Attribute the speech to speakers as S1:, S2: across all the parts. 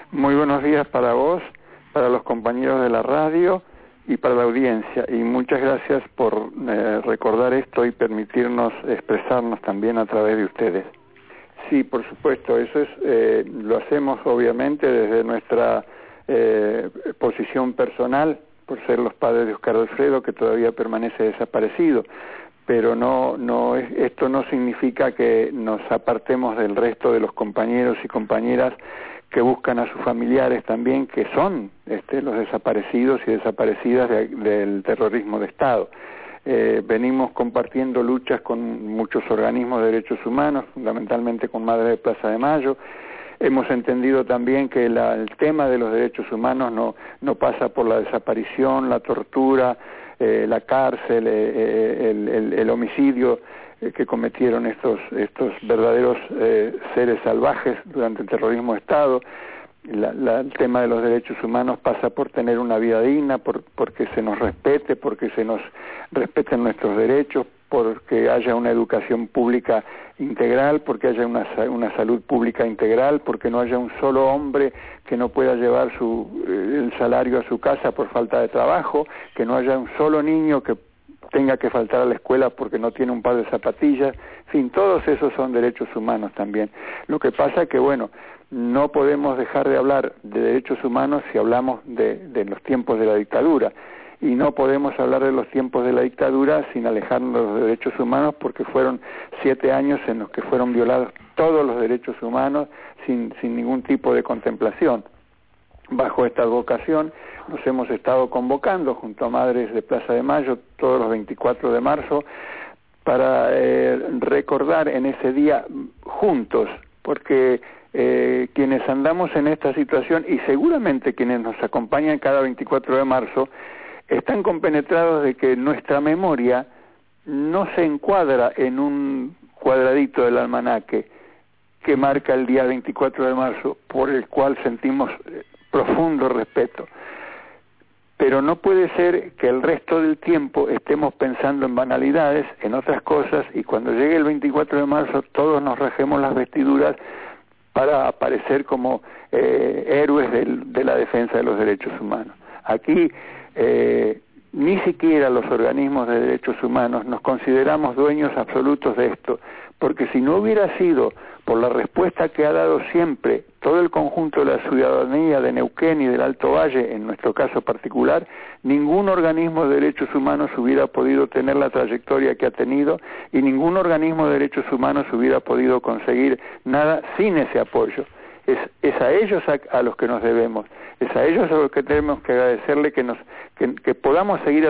S1: Muy buenos días para vos, para los compañeros de la radio y para la audiencia. Y muchas gracias por recordar esto y permitirnos expresarnos también a través de ustedes. Sí, por supuesto, eso es, lo hacemos obviamente desde nuestra posición personal, por ser los padres de Oscar Alfredo, que todavía permanece desaparecido. Pero esto no significa que nos apartemos del resto de los compañeros y compañeras que buscan a sus familiares también, que son los desaparecidos y desaparecidas del terrorismo de Estado. Venimos compartiendo luchas con muchos organismos de derechos humanos, fundamentalmente con Madres de Plaza de Mayo. Hemos entendido también que el tema de los derechos humanos no pasa por la desaparición, la tortura, la cárcel, el homicidio que cometieron estos verdaderos seres salvajes durante el terrorismo de Estado. El tema de los derechos humanos pasa por tener una vida digna, porque se nos respete, porque se nos respeten nuestros derechos, porque haya una educación pública integral, porque haya una salud pública integral, porque no haya un solo hombre que no pueda llevar el salario a su casa por falta de trabajo, que no haya un solo niño que tenga que faltar a la escuela porque no tiene un par de zapatillas. En fin, todos esos son derechos humanos también. Lo que pasa es que, bueno, no podemos dejar de hablar de derechos humanos si hablamos de los tiempos de la dictadura. Y no podemos hablar de los tiempos de la dictadura sin alejarnos de los derechos humanos, porque fueron 7 años en los que fueron violados todos los derechos humanos sin ningún tipo de contemplación. Bajo esta vocación nos hemos estado convocando junto a Madres de Plaza de Mayo todos los 24 de marzo para recordar en ese día juntos, porque quienes andamos en esta situación y seguramente quienes nos acompañan cada 24 de marzo están compenetrados de que nuestra memoria no se encuadra en un cuadradito del almanaque que marca el día 24 de marzo, por el cual sentimos profundo respeto. Pero no puede ser que el resto del tiempo estemos pensando en banalidades, en otras cosas, y cuando llegue el 24 de marzo todos nos rajemos las vestiduras para aparecer como héroes de la defensa de los derechos humanos. Aquí ni siquiera los organismos de derechos humanos nos consideramos dueños absolutos de esto, porque si no hubiera sido por la respuesta que ha dado siempre todo el conjunto de la ciudadanía de Neuquén y del Alto Valle, en nuestro caso particular, ningún organismo de derechos humanos hubiera podido tener la trayectoria que ha tenido y ningún organismo de derechos humanos hubiera podido conseguir nada sin ese apoyo. Es a ellos a los que nos debemos, es a ellos a los que tenemos que agradecerle que podamos seguir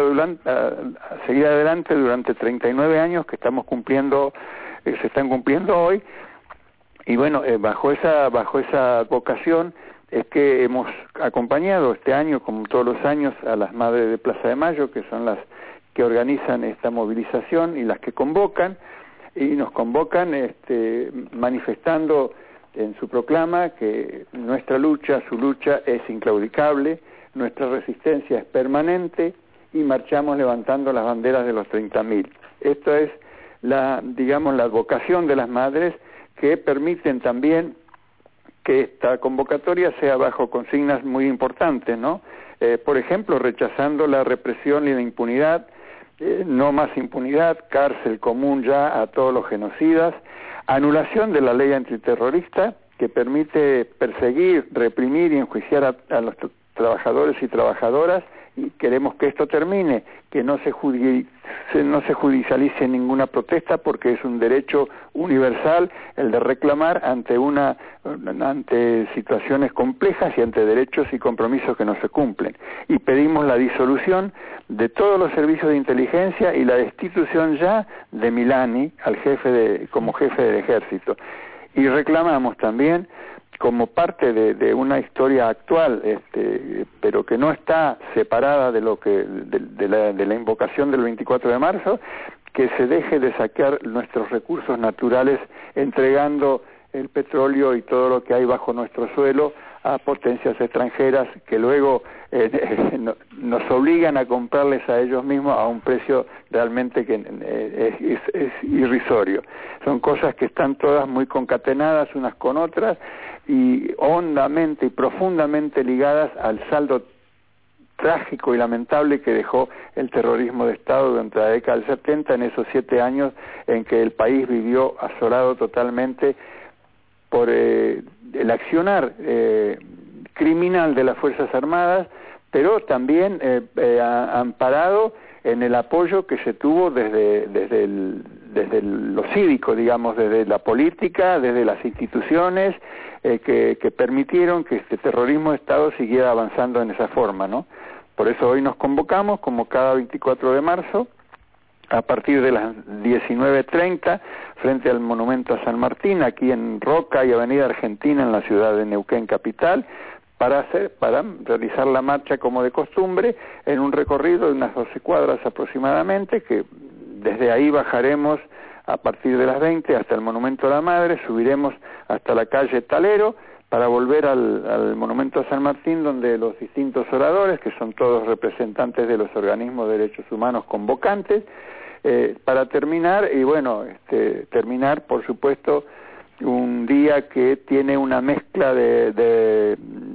S1: adelante durante 39 años que estamos cumpliendo, se están cumpliendo hoy. Y bueno, bajo esa vocación es que hemos acompañado este año, como todos los años, a las Madres de Plaza de Mayo, que son las que organizan esta movilización y las que convocan, y nos convocan manifestando en su proclama que nuestra lucha, su lucha es inclaudicable, nuestra resistencia es permanente y marchamos levantando las banderas de los 30.000. Esto es la vocación de las madres, que permiten también que esta convocatoria sea bajo consignas muy importantes, ¿no? Por ejemplo, rechazando la represión y la impunidad, no más impunidad, cárcel común ya a todos los genocidas, anulación de la ley antiterrorista que permite perseguir, reprimir y enjuiciar a los trabajadores y trabajadoras, y queremos que esto termine, que no se judicialice ninguna protesta, porque es un derecho universal el de reclamar ante situaciones complejas y ante derechos y compromisos que no se cumplen. Y pedimos la disolución de todos los servicios de inteligencia y la destitución ya de Milani como jefe del ejército. Y reclamamos también, como parte de una historia actual, pero que no está separada de la invocación del 24 de marzo, que se deje de saquear nuestros recursos naturales, entregando el petróleo y todo lo que hay bajo nuestro suelo a potencias extranjeras que luego nos obligan a comprarles a ellos mismos a un precio realmente que es irrisorio. Son cosas que están todas muy concatenadas unas con otras y hondamente y profundamente ligadas al saldo trágico y lamentable que dejó el terrorismo de Estado durante la década del 70, en esos 7 años en que el país vivió asolado totalmente por el accionar criminal de las Fuerzas Armadas, pero también amparado en el apoyo que se tuvo desde lo cívico, digamos, desde la política, desde las instituciones, que permitieron que este terrorismo de Estado siguiera avanzando en esa forma, ¿no? Por eso hoy nos convocamos, como cada 24 de marzo, a partir de las 19:30, frente al Monumento a San Martín, aquí en Roca y Avenida Argentina, en la ciudad de Neuquén capital, para realizar la marcha como de costumbre, en un recorrido de unas 12 cuadras aproximadamente, que desde ahí bajaremos a partir de las 20 hasta el Monumento a la Madre, subiremos hasta la calle Talero, para volver al Monumento a San Martín, donde los distintos oradores, que son todos representantes de los organismos de derechos humanos convocantes, para terminar, y bueno, terminar, por supuesto, un día que tiene una mezcla de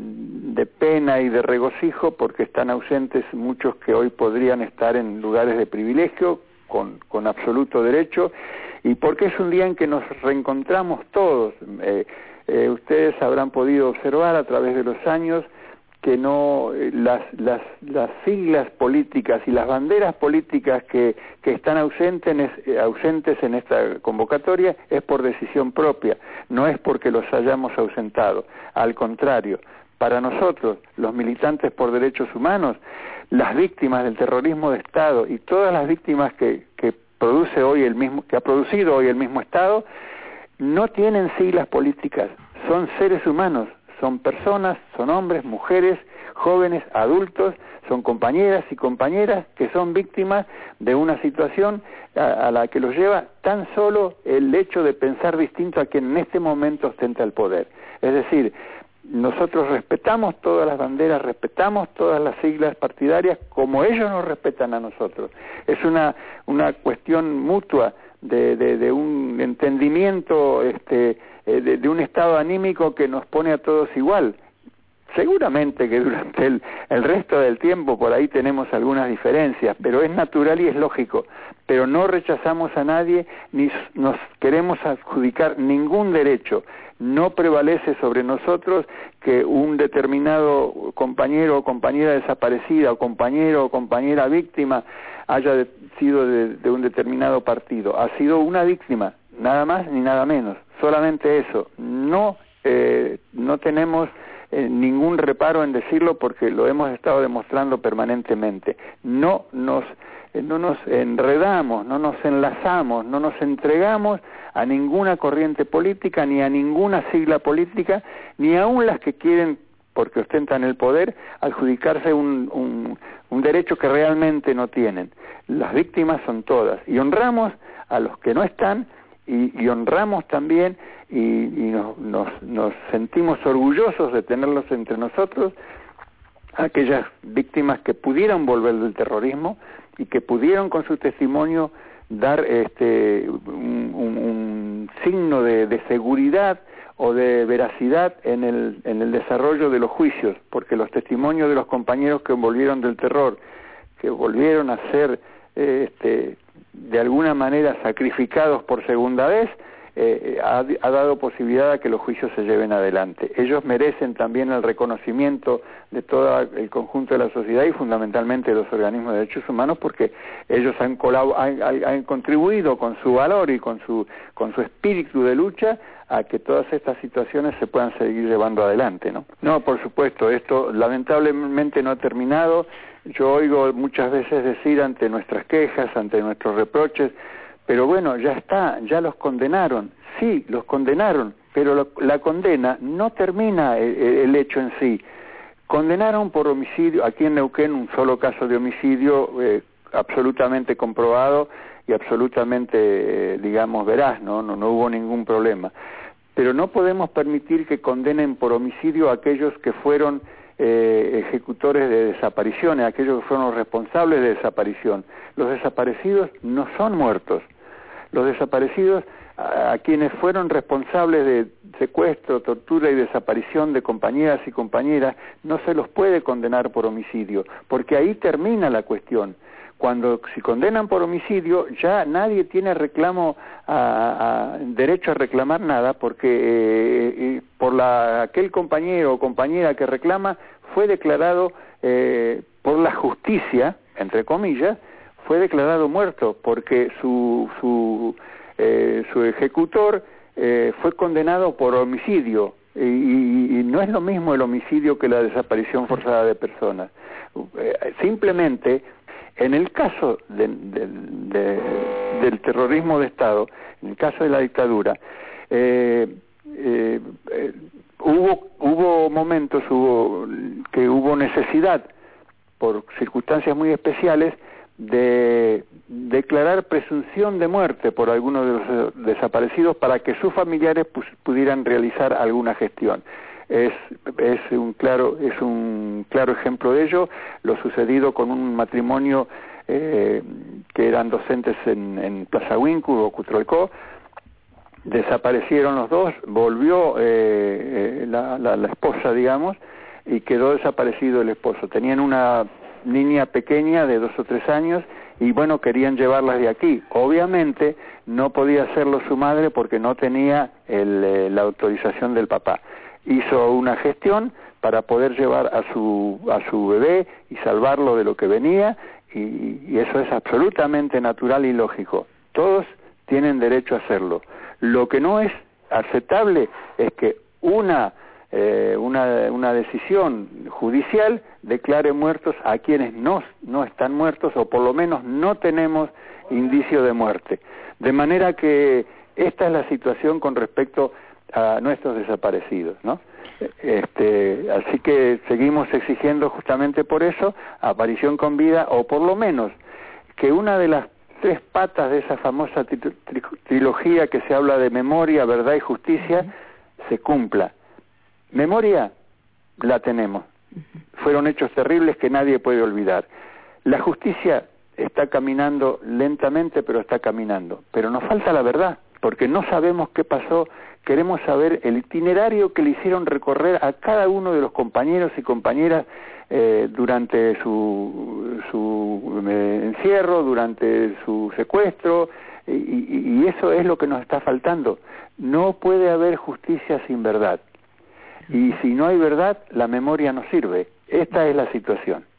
S1: pena y de regocijo, porque están ausentes muchos que hoy podrían estar en lugares de privilegio, con absoluto derecho, y porque es un día en que nos reencontramos todos. Ustedes habrán podido observar a través de los años que no las siglas políticas y las banderas políticas que están ausentes en esta convocatoria es por decisión propia, no es porque los hayamos ausentado. Al contrario, para nosotros, los militantes por derechos humanos, las víctimas del terrorismo de Estado y todas las víctimas que ha producido hoy el mismo Estado, no tienen siglas políticas, son seres humanos, son personas, son hombres, mujeres, jóvenes, adultos, son compañeras y compañeras que son víctimas de una situación a la que los lleva tan solo el hecho de pensar distinto a quien en este momento ostenta el poder. Es decir, nosotros respetamos todas las banderas, respetamos todas las siglas partidarias como ellos nos respetan a nosotros. Es una cuestión mutua de un entendimiento, de un estado anímico que nos pone a todos igual. Seguramente que durante el resto del tiempo por ahí tenemos algunas diferencias, pero es natural y es lógico. Pero no rechazamos a nadie ni nos queremos adjudicar ningún derecho. No prevalece sobre nosotros que un determinado compañero o compañera desaparecida o compañero o compañera víctima haya sido de un determinado partido. Ha sido una víctima, nada más ni nada menos. Solamente eso. No tenemos ningún reparo en decirlo porque lo hemos estado demostrando permanentemente. No nos enredamos, no nos enlazamos, no nos entregamos a ninguna corriente política, ni a ninguna sigla política, ni aun las que quieren, porque ostentan el poder, adjudicarse un derecho que realmente no tienen. Las víctimas son todas, y honramos a los que no están, y honramos también y nos sentimos orgullosos de tenerlos entre nosotros, aquellas víctimas que pudieron volver del terrorismo y que pudieron con su testimonio dar un signo de seguridad o de veracidad en el desarrollo de los juicios, porque los testimonios de los compañeros que volvieron del terror, que volvieron a ser de alguna manera sacrificados por segunda vez, ha dado posibilidad a que los juicios se lleven adelante. Ellos merecen también el reconocimiento de todo el conjunto de la sociedad y fundamentalmente de los organismos de derechos humanos, porque ellos han contribuido con su valor y con su espíritu de lucha a que todas estas situaciones se puedan seguir llevando adelante, ¿no? No, por supuesto, esto lamentablemente no ha terminado. Yo oigo muchas veces decir ante nuestras quejas, ante nuestros reproches, pero bueno, ya está, ya los condenaron. Sí, los condenaron, pero la condena no termina el hecho en sí. Condenaron por homicidio, aquí en Neuquén un solo caso de homicidio absolutamente comprobado y absolutamente, digamos, veraz, no hubo ningún problema. pero no podemos permitir que condenen por homicidio a aquellos que fueron ejecutores de desapariciones, aquellos que fueron los responsables de desaparición. Los desaparecidos no son muertos. Los desaparecidos, a quienes fueron responsables de secuestro, tortura y desaparición de compañeras y compañeras, no se los puede condenar por homicidio, porque ahí termina la cuestión. Si condenan por homicidio, ya nadie tiene derecho a reclamar nada, porque por aquel compañero o compañera que reclama fue declarado por la justicia, entre comillas, fue declarado muerto, porque su ejecutor fue condenado por homicidio, y no es lo mismo el homicidio que la desaparición forzada de personas. Simplemente, en el caso del terrorismo de Estado, en el caso de la dictadura, hubo momentos que hubo necesidad, por circunstancias muy especiales, de declarar presunción de muerte por algunos de los desaparecidos para que sus familiares pudieran realizar alguna gestión. Es un claro ejemplo de ello lo sucedido con un matrimonio que eran docentes en Plaza Huínculo o Cutralcó. Desaparecieron los dos, volvió la esposa, digamos, y quedó desaparecido el esposo. Tenían una niña pequeña de 2 o 3 años y bueno, querían llevarlas de aquí. Obviamente no podía hacerlo su madre porque no tenía la autorización del papá. Hizo una gestión para poder llevar a su bebé y salvarlo de lo que venía, y eso es absolutamente natural y lógico. Todos tienen derecho a hacerlo. Lo que no es aceptable es que una decisión judicial declare muertos a quienes no están muertos, o por lo menos no tenemos indicio de muerte. De manera que esta es la situación con respecto a nuestros desaparecidos, ¿no? Así que seguimos exigiendo justamente por eso aparición con vida, o por lo menos que una de las 3 patas de esa famosa trilogía que se habla de memoria, verdad y justicia se cumpla. Memoria la tenemos. Fueron hechos terribles que nadie puede olvidar. La justicia está caminando lentamente, pero está caminando. Pero nos falta la verdad, porque no sabemos qué pasó. Queremos saber el itinerario que le hicieron recorrer a cada uno de los compañeros y compañeras durante su encierro, durante su secuestro, y eso es lo que nos está faltando. No puede haber justicia sin verdad. Y si no hay verdad, la memoria no sirve. Esta es la situación.